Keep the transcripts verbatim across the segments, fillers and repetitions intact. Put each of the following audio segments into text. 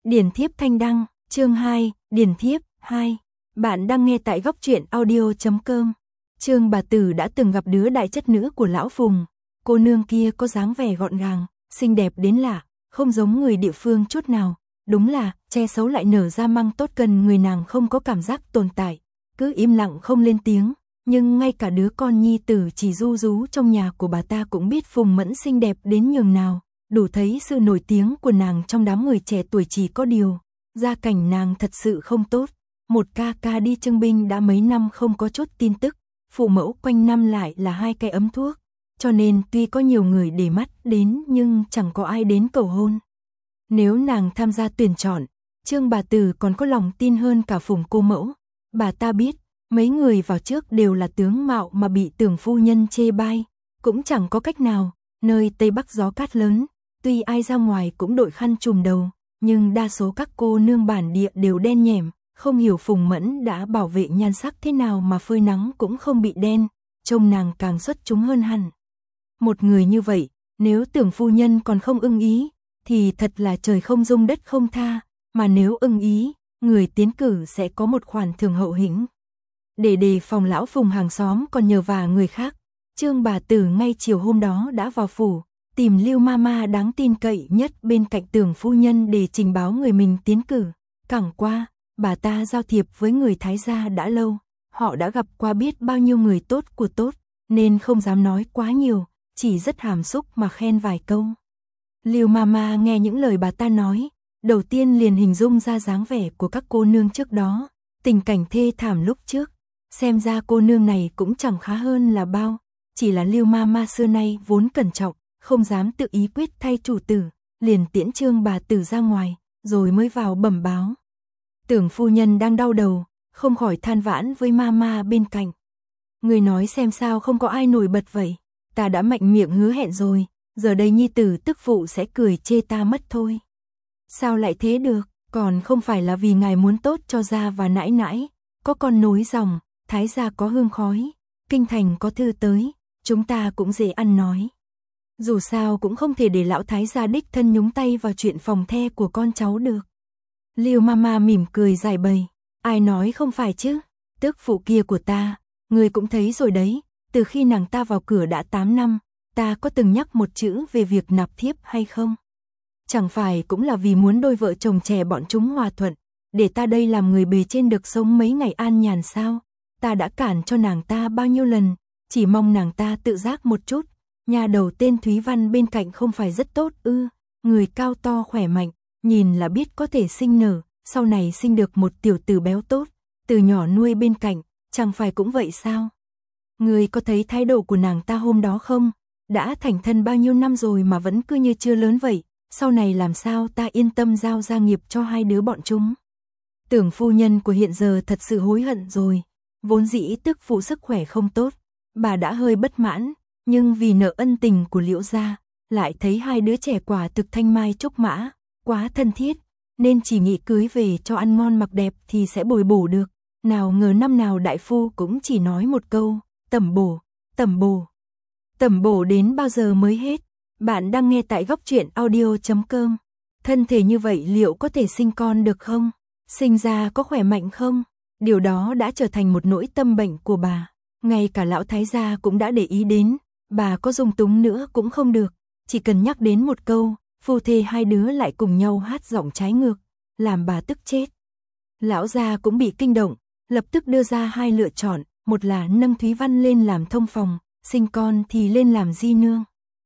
Điển thiếp thanh đăng, chương hai, điển thiếp, hai. Bạn đang nghe tại góc truyện audio chấm com. Trương bà tử đã từng gặp đứa đại chất nữ của lão Phùng. Cô nương kia có dáng vẻ gọn gàng, xinh đẹp đến lạ, không giống người địa phương chút nào. Đúng là, che xấu lại nở ra măng tốt cần người nàng không có cảm giác tồn tại. Cứ im lặng không lên tiếng, nhưng ngay cả đứa con nhi tử chỉ ru rú trong nhà của bà ta cũng biết Phùng Mẫn xinh đẹp đến nhường nào. Đủ thấy sự nổi tiếng của nàng trong đám người trẻ tuổi, chỉ có điều gia cảnh nàng thật sự không tốt. Một ca ca đi trưng binh đã mấy năm không có chút tin tức, phụ mẫu quanh năm lại là hai cái ấm thuốc, cho nên tuy có nhiều người để mắt đến nhưng chẳng có ai đến cầu hôn. Nếu nàng tham gia tuyển chọn, Trương bà tử còn có lòng tin hơn cả Phùng cô mẫu. Bà ta biết, mấy người vào trước đều là tướng mạo mà bị Tưởng phu nhân chê bai, cũng chẳng có cách nào, nơi Tây Bắc gió cát lớn. Tuy ai ra ngoài cũng đội khăn trùm đầu, nhưng đa số các cô nương bản địa đều đen nhẻm, không hiểu Phùng Mẫn đã bảo vệ nhan sắc thế nào mà phơi nắng cũng không bị đen, trông nàng càng xuất chúng hơn hẳn. Một người như vậy, nếu Tưởng phu nhân còn không ưng ý, thì thật là trời không dung đất không tha, mà nếu ưng ý, người tiến cử sẽ có một khoản thưởng hậu hĩnh. Để đề phòng lão Phùng hàng xóm còn nhờ vả người khác, Trương bà tử ngay chiều hôm đó đã vào phủ, tìm Lưu Mama đáng tin cậy nhất bên cạnh Tưởng phu nhân để trình báo người mình tiến cử. Cẳng qua, bà ta giao thiệp với người Thái gia đã lâu, họ đã gặp qua biết bao nhiêu người tốt của tốt, nên không dám nói quá nhiều, chỉ rất hàm xúc mà khen vài câu. Lưu Mama nghe những lời bà ta nói, đầu tiên liền hình dung ra dáng vẻ của các cô nương trước đó, tình cảnh thê thảm lúc trước, xem ra cô nương này cũng chẳng khá hơn là bao, chỉ là Lưu Mama xưa nay vốn cẩn trọng, không dám tự ý quyết thay chủ tử, liền tiễn Trương bà tử ra ngoài, rồi mới vào bẩm báo. Tưởng phu nhân đang đau đầu, không khỏi than vãn với Mama bên cạnh. Người nói xem sao không có ai nổi bật vậy, ta đã mạnh miệng hứa hẹn rồi, giờ đây nhi tử tức phụ sẽ cười chê ta mất thôi. Sao lại thế được, còn không phải là vì ngài muốn tốt cho gia và nãi nãi, có con nối dòng, Thái gia có hương khói, kinh thành có thư tới, chúng ta cũng dễ ăn nói. Dù sao cũng không thể để lão Thái gia đích thân nhúng tay vào chuyện phòng the của con cháu được. Lưu Mama mỉm cười giải bày, ai nói không phải chứ, tước phụ kia của ta, người cũng thấy rồi đấy, từ khi nàng ta vào cửa đã tám năm, ta có từng nhắc một chữ về việc nạp thiếp hay không? Chẳng phải cũng là vì muốn đôi vợ chồng trẻ bọn chúng hòa thuận, để ta đây làm người bề trên được sống mấy ngày an nhàn sao? Ta đã cản cho nàng ta bao nhiêu lần, chỉ mong nàng ta tự giác một chút. Nhà đầu tên Thúy Văn bên cạnh không phải rất tốt ư, người cao to khỏe mạnh, nhìn là biết có thể sinh nở, sau này sinh được một tiểu tử béo tốt, từ nhỏ nuôi bên cạnh, chẳng phải cũng vậy sao? Người có thấy thái độ của nàng ta hôm đó không? Đã thành thân bao nhiêu năm rồi mà vẫn cứ như chưa lớn vậy, sau này làm sao ta yên tâm giao gia nghiệp cho hai đứa bọn chúng? Tưởng phu nhân của hiện giờ thật sự hối hận rồi, vốn dĩ tức phụ sức khỏe không tốt, bà đã hơi bất mãn. Nhưng vì nợ ân tình của Liễu gia, lại thấy hai đứa trẻ quả thực thanh mai trúc mã, quá thân thiết, nên chỉ nghĩ cưới về cho ăn ngon mặc đẹp thì sẽ bồi bổ được. Nào ngờ năm nào đại phu cũng chỉ nói một câu, tẩm bổ, tẩm bổ. Tẩm bổ đến bao giờ mới hết? Bạn đang nghe tại góc truyện audio chấm com. Thân thể như vậy liệu có thể sinh con được không? Sinh ra có khỏe mạnh không? Điều đó đã trở thành một nỗi tâm bệnh của bà. Ngay cả lão Thái gia cũng đã để ý đến. Bà có dung túng nữa cũng không được, chỉ cần nhắc đến một câu, phu thê hai đứa lại cùng nhau hát giọng trái ngược, làm bà tức chết. Lão gia cũng bị kinh động, lập tức đưa ra hai lựa chọn, một là nâng Thúy Văn lên làm thông phòng, sinh con thì lên làm di nương.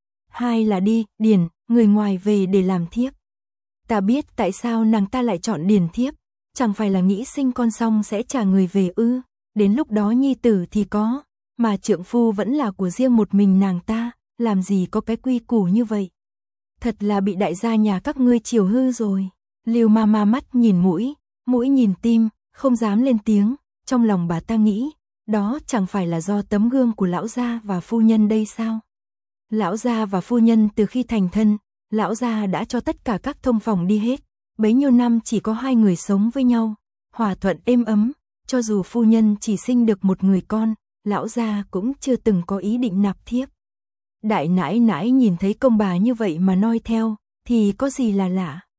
Hai là đi, điền, người ngoài về để làm thiếp. Ta biết tại sao nàng ta lại chọn điền thiếp, chẳng phải là nghĩ sinh con xong sẽ trả người về ư, đến lúc đó nhi tử thì có. Mà trượng phu vẫn là của riêng một mình nàng ta, làm gì có cái quy củ như vậy. Thật là bị đại gia nhà các ngươi chiều hư rồi. Lưu Mama mắt nhìn mũi, mũi nhìn tim, không dám lên tiếng, trong lòng bà ta nghĩ, đó chẳng phải là do tấm gương của lão gia và phu nhân đây sao? Lão gia và phu nhân từ khi thành thân, lão gia đã cho tất cả các thông phòng đi hết, bấy nhiêu năm chỉ có hai người sống với nhau, hòa thuận êm ấm, cho dù phu nhân chỉ sinh được một người con, lão gia cũng chưa từng có ý định nạp thiếp. Đại nãi nãi nhìn thấy công bà như vậy mà noi theo, thì có gì là lạ.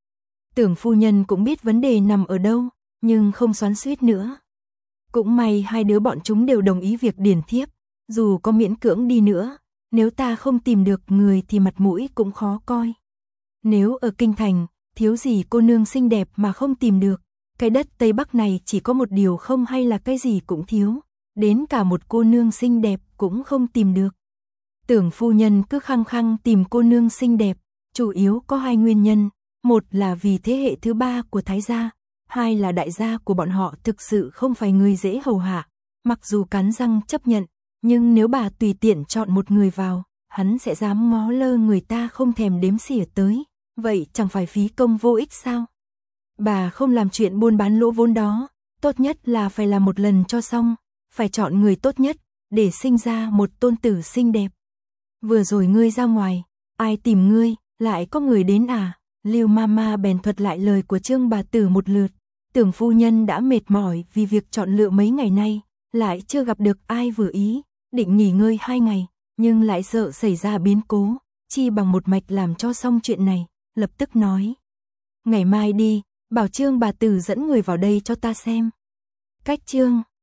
Tưởng phu nhân cũng biết vấn đề nằm ở đâu, nhưng không xoắn xuýt nữa. Cũng may hai đứa bọn chúng đều đồng ý việc điền thiếp, dù có miễn cưỡng đi nữa, nếu ta không tìm được người thì mặt mũi cũng khó coi. Nếu ở kinh thành, thiếu gì cô nương xinh đẹp mà không tìm được, cái đất Tây Bắc này chỉ có một điều không hay là cái gì cũng thiếu, đến cả một cô nương xinh đẹp cũng không tìm được. Tưởng phu nhân cứ khăng khăng tìm cô nương xinh đẹp, chủ yếu có hai nguyên nhân, một là vì thế hệ thứ ba của Thái gia, hai là đại gia của bọn họ thực sự không phải người dễ hầu hạ, mặc dù cắn răng chấp nhận, nhưng nếu bà tùy tiện chọn một người vào, hắn sẽ dám ngó lơ người ta không thèm đếm xỉa tới, vậy chẳng phải phí công vô ích sao? Bà không làm chuyện buôn bán lỗ vốn đó, tốt nhất là phải làm một lần cho xong, phải chọn người tốt nhất, để sinh ra một tôn tử xinh đẹp. Vừa rồi ngươi ra ngoài, ai tìm ngươi, lại có người đến à? Lưu Mama bèn thuật lại lời của Trương bà tử một lượt. Tưởng phu nhân đã mệt mỏi vì việc chọn lựa mấy ngày nay, lại chưa gặp được ai vừa ý, định nghỉ ngơi hai ngày, nhưng lại sợ xảy ra biến cố, chi bằng một mạch làm cho xong chuyện này, lập tức nói. Ngày mai đi, bảo Trương bà tử dẫn người vào đây cho ta xem. Cách Trương